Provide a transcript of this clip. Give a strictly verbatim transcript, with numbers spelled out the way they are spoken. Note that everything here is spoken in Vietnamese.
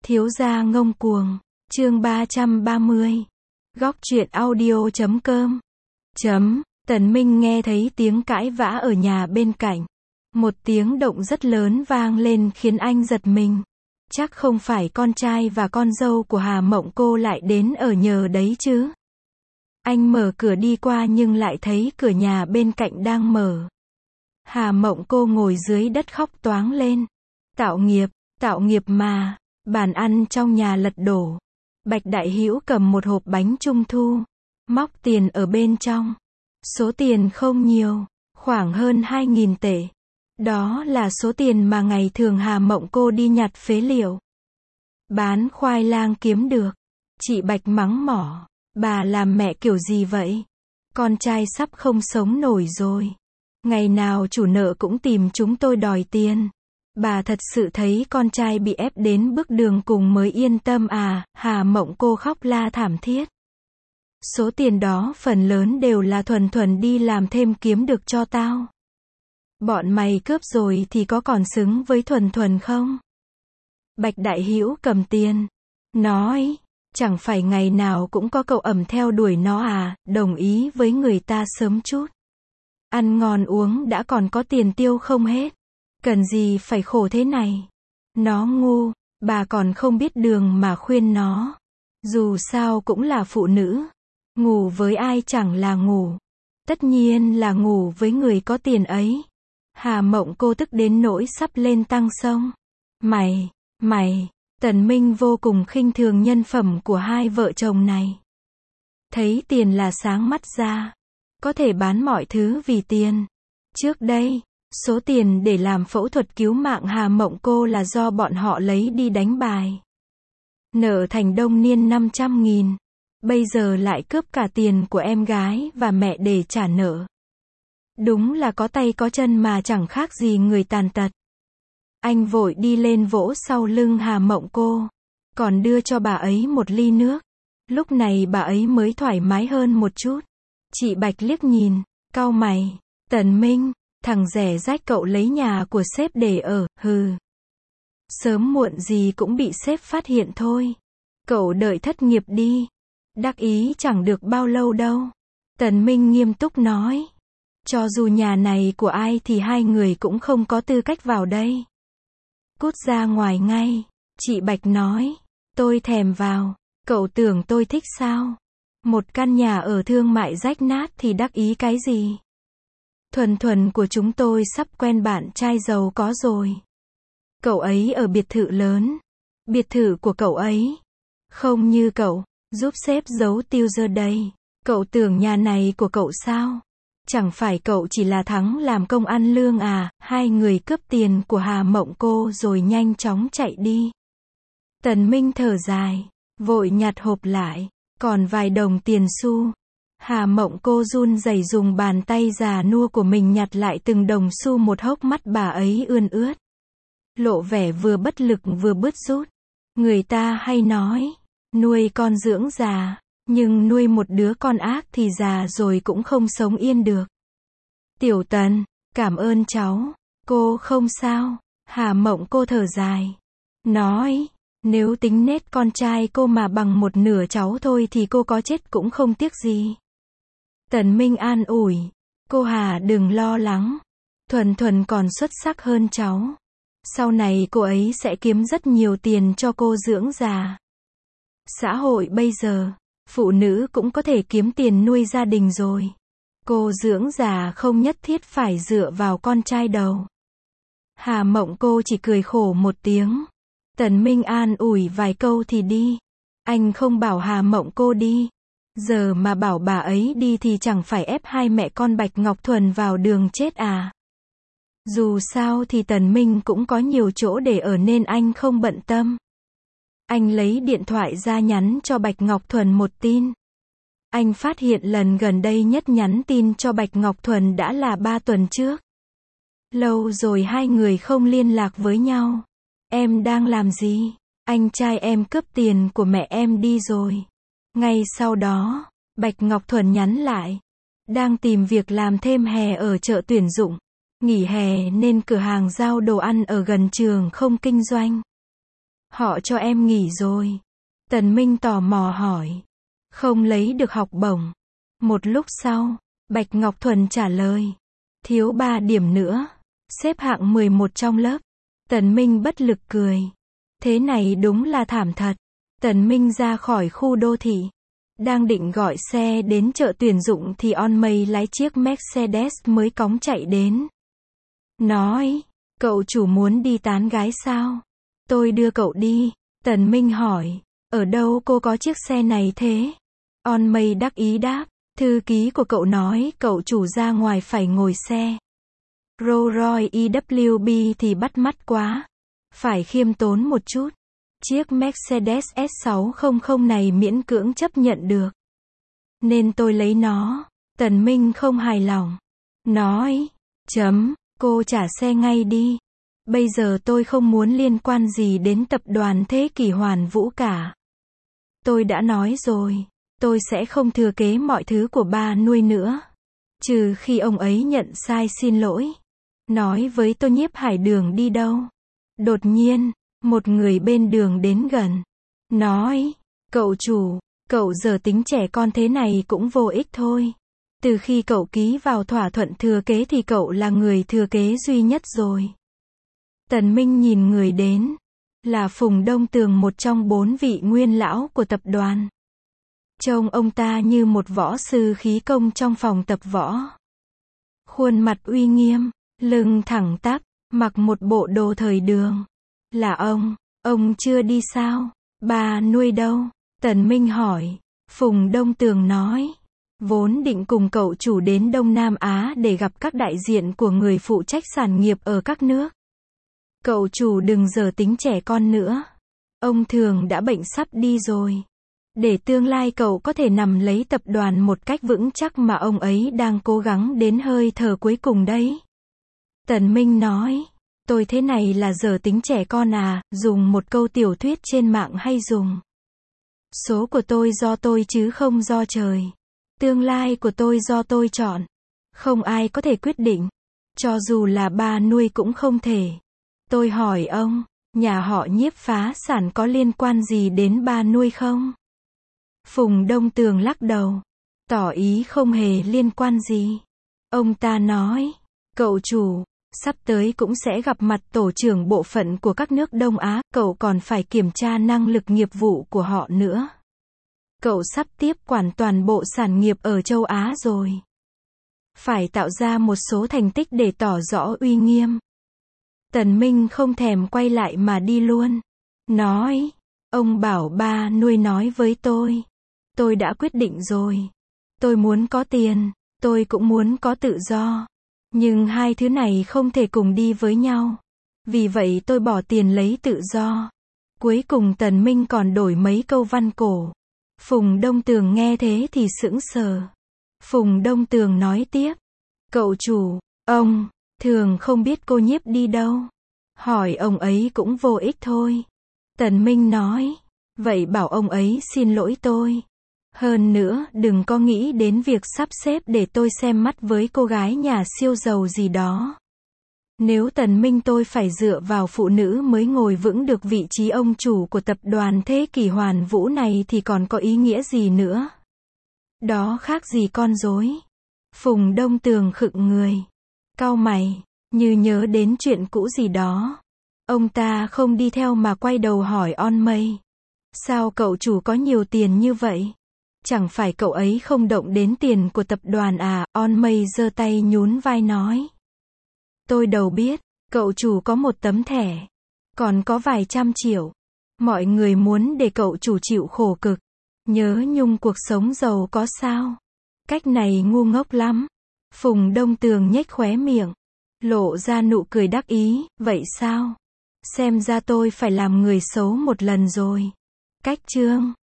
Thiếu gia ngông cuồng, chương ba trăm ba mươi. Góc truyện audio chấm com. Chấm, Tần Minh nghe thấy tiếng cãi vã ở nhà bên cạnh. Một tiếng động rất lớn vang lên khiến anh giật mình. Chắc không phải con trai và con dâu của Hà Mộng Cô lại đến ở nhờ đấy chứ. Anh mở cửa đi qua nhưng lại thấy cửa nhà bên cạnh đang mở. Hà Mộng Cô ngồi dưới đất khóc toáng lên. Tạo nghiệp, tạo nghiệp mà. Bàn ăn trong nhà lật đổ. Bạch Đại Hữu cầm một hộp bánh trung thu, móc tiền ở bên trong. Số tiền không nhiều, khoảng hơn hai nghìn tệ. Đó là số tiền mà ngày thường Hà Mộng Cô đi nhặt phế liệu, bán khoai lang kiếm được. Chị Bạch mắng mỏ, bà làm mẹ kiểu gì vậy? Con trai sắp không sống nổi rồi. Ngày nào chủ nợ cũng tìm chúng tôi đòi tiền. Bà thật sự thấy con trai bị ép đến bước đường cùng mới yên tâm à? Hà Mộng Cô khóc la thảm thiết. Số tiền đó phần lớn đều là Thuần Thuần đi làm thêm kiếm được cho tao. Bọn mày cướp rồi thì có còn xứng với Thuần Thuần không? Bạch Đại Hữu cầm tiền, nói, chẳng phải ngày nào cũng có cậu ẩm theo đuổi nó à? Đồng ý với người ta sớm chút. Ăn ngon uống đã còn có tiền tiêu không hết. Cần gì phải khổ thế này? Nó ngu, bà còn không biết đường mà khuyên nó. Dù sao cũng là phụ nữ. Ngủ với ai chẳng là ngủ. Tất nhiên là ngủ với người có tiền ấy. Hà Mộng Cô tức đến nỗi sắp lên tăng sông. Mày, mày, Tần Minh vô cùng khinh thường nhân phẩm của hai vợ chồng này. Thấy tiền là sáng mắt ra. Có thể bán mọi thứ vì tiền. Trước đây, số tiền để làm phẫu thuật cứu mạng Hà Mộng Cô là do bọn họ lấy đi đánh bài. Nợ thành đông niên năm trăm nghìn. Bây giờ lại cướp cả tiền của em gái và mẹ để trả nợ. Đúng là có tay có chân mà chẳng khác gì người tàn tật. Anh vội đi lên vỗ sau lưng Hà Mộng Cô. Còn đưa cho bà ấy một ly nước. Lúc này bà ấy mới thoải mái hơn một chút. Chị Bạch liếc nhìn, cau mày. Tần Minh, thằng rẻ rách cậu lấy nhà của sếp để ở, hừ. Sớm muộn gì cũng bị sếp phát hiện thôi. Cậu đợi thất nghiệp đi. Đắc ý chẳng được bao lâu đâu. Tần Minh nghiêm túc nói. Cho dù nhà này của ai thì hai người cũng không có tư cách vào đây. Cút ra ngoài ngay. Chị Bạch nói. Tôi thèm vào. Cậu tưởng tôi thích sao? Một căn nhà ở thương mại rách nát thì đắc ý cái gì? Thuần Thuần của chúng tôi sắp quen bạn trai giàu có rồi. Cậu ấy ở biệt thự lớn. Biệt thự của cậu ấy. Không như cậu, giúp sếp giấu tiêu giờ đây. Cậu tưởng nhà này của cậu sao? Chẳng phải cậu chỉ là thắng làm công ăn lương à? Hai người cướp tiền của Hà Mộng Cô rồi nhanh chóng chạy đi. Tần Minh thở dài, vội nhặt hộp lại, còn vài đồng tiền xu. Hà Mộng Cô run rẩy dùng bàn tay già nua của mình nhặt lại từng đồng xu một, hốc mắt bà ấy ươn ướt. Lộ vẻ vừa bất lực vừa bứt rút. Người ta hay nói, nuôi con dưỡng già, nhưng nuôi một đứa con ác thì già rồi cũng không sống yên được. Tiểu Tần, cảm ơn cháu, cô không sao. Hà Mộng Cô thở dài, nói, nếu tính nết con trai cô mà bằng một nửa cháu thôi thì cô có chết cũng không tiếc gì. Tần Minh an ủi, cô Hà đừng lo lắng, Thuần Thuần còn xuất sắc hơn cháu. Sau này cô ấy sẽ kiếm rất nhiều tiền cho cô dưỡng già. Xã hội bây giờ, phụ nữ cũng có thể kiếm tiền nuôi gia đình rồi. Cô dưỡng già không nhất thiết phải dựa vào con trai đâu. Hà Mộng Cô chỉ cười khổ một tiếng. Tần Minh an ủi vài câu thì đi. Anh không bảo Hà Mộng Cô đi. Giờ mà bảo bà ấy đi thì chẳng phải ép hai mẹ con Bạch Ngọc Thuần vào đường chết à? Dù sao thì Tần Minh cũng có nhiều chỗ để ở nên anh không bận tâm. Anh lấy điện thoại ra nhắn cho Bạch Ngọc Thuần một tin. Anh phát hiện lần gần đây nhất nhắn tin cho Bạch Ngọc Thuần đã là ba tuần trước. Lâu rồi hai người không liên lạc với nhau. Em đang làm gì? Anh trai em cướp tiền của mẹ em đi rồi. Ngay sau đó, Bạch Ngọc Thuần nhắn lại. Đang tìm việc làm thêm hè ở chợ tuyển dụng. Nghỉ hè nên cửa hàng giao đồ ăn ở gần trường không kinh doanh. Họ cho em nghỉ rồi. Tần Minh tò mò hỏi. Không lấy được học bổng. Một lúc sau, Bạch Ngọc Thuần trả lời. Thiếu ba điểm nữa. Xếp hạng mười một trong lớp. Tần Minh bất lực cười. Thế này đúng là thảm thật. Tần Minh ra khỏi khu đô thị. Đang định gọi xe đến chợ tuyển dụng thì On May lái chiếc Mercedes mới cóng chạy đến. Nói, cậu chủ muốn đi tán gái sao? Tôi đưa cậu đi. Tần Minh hỏi, ở đâu cô có chiếc xe này thế? On May đắc ý đáp, thư ký của cậu nói cậu chủ ra ngoài phải ngồi xe Rolls Royce e vê bê thì bắt mắt quá. Phải khiêm tốn một chút. Chiếc Mercedes S sáu trăm này miễn cưỡng chấp nhận được. Nên tôi lấy nó. Tần Minh không hài lòng. Nói, chấm, cô trả xe ngay đi. Bây giờ tôi không muốn liên quan gì đến tập đoàn Thế Kỷ Hoàn Vũ cả. Tôi đã nói rồi, tôi sẽ không thừa kế mọi thứ của ba nuôi nữa. Trừ khi ông ấy nhận sai xin lỗi. Nói với Tô Nhiếp Hải đường đi đâu. Đột nhiên, một người bên đường đến gần. Nói, cậu chủ, cậu giờ tính trẻ con thế này cũng vô ích thôi. Từ khi cậu ký vào thỏa thuận thừa kế thì cậu là người thừa kế duy nhất rồi. Tần Minh nhìn người đến. Là Phùng Đông Tường, một trong bốn vị nguyên lão của tập đoàn. Trông ông ta như một võ sư khí công trong phòng tập võ. Khuôn mặt uy nghiêm, lưng thẳng tắp, mặc một bộ đồ thời đường. Là ông, ông chưa đi sao? Bà nuôi đâu? Tần Minh hỏi. Phùng Đông Tường nói. Vốn định cùng cậu chủ đến Đông Nam Á để gặp các đại diện của người phụ trách sản nghiệp ở các nước. Cậu chủ đừng giờ tính trẻ con nữa. Ông Thường đã bệnh sắp đi rồi. Để tương lai cậu có thể nắm lấy tập đoàn một cách vững chắc mà ông ấy đang cố gắng đến hơi thở cuối cùng đấy. Tần Minh nói. Tôi thế này là giờ tính trẻ con à, dùng một câu tiểu thuyết trên mạng hay dùng. Số của tôi do tôi chứ không do trời. Tương lai của tôi do tôi chọn. Không ai có thể quyết định. Cho dù là ba nuôi cũng không thể. Tôi hỏi ông, nhà họ Nhiếp phá sản có liên quan gì đến ba nuôi không? Phùng Đông Tường lắc đầu. Tỏ ý không hề liên quan gì. Ông ta nói, cậu chủ, sắp tới cũng sẽ gặp mặt tổ trưởng bộ phận của các nước Đông Á, cậu còn phải kiểm tra năng lực nghiệp vụ của họ nữa. Cậu sắp tiếp quản toàn bộ sản nghiệp ở châu Á rồi. Phải tạo ra một số thành tích để tỏ rõ uy nghiêm. Tần Minh không thèm quay lại mà đi luôn. Nói, ông bảo ba nuôi nói với tôi. Tôi đã quyết định rồi. Tôi muốn có tiền, tôi cũng muốn có tự do. Nhưng hai thứ này không thể cùng đi với nhau. Vì vậy tôi bỏ tiền lấy tự do. Cuối cùng Tần Minh còn đổi mấy câu văn cổ. Phùng Đông Tường nghe thế thì sững sờ. Phùng Đông Tường nói tiếp. Cậu chủ, ông, Thường không biết cô Nhiếp đi đâu. Hỏi ông ấy cũng vô ích thôi. Tần Minh nói. Vậy bảo ông ấy xin lỗi tôi. Hơn nữa, đừng có nghĩ đến việc sắp xếp để tôi xem mắt với cô gái nhà siêu giàu gì đó. Nếu Tần Minh tôi phải dựa vào phụ nữ mới ngồi vững được vị trí ông chủ của tập đoàn Thế Kỷ Hoàn Vũ này thì còn có ý nghĩa gì nữa? Đó khác gì con rối. Phùng Đông Tường khựng người. Cau mày, như nhớ đến chuyện cũ gì đó. Ông ta không đi theo mà quay đầu hỏi On May. Sao cậu chủ có nhiều tiền như vậy? Chẳng phải cậu ấy không động đến tiền của tập đoàn à? On May giơ tay nhún vai nói. Tôi đâu biết, cậu chủ có một tấm thẻ. Còn có vài trăm triệu. Mọi người muốn để cậu chủ chịu khổ cực. Nhớ nhung cuộc sống giàu có sao? Cách này ngu ngốc lắm. Phùng Đông Tường nhếch khóe miệng. Lộ ra nụ cười đắc ý. Vậy sao? Xem ra tôi phải làm người xấu một lần rồi. Cách chương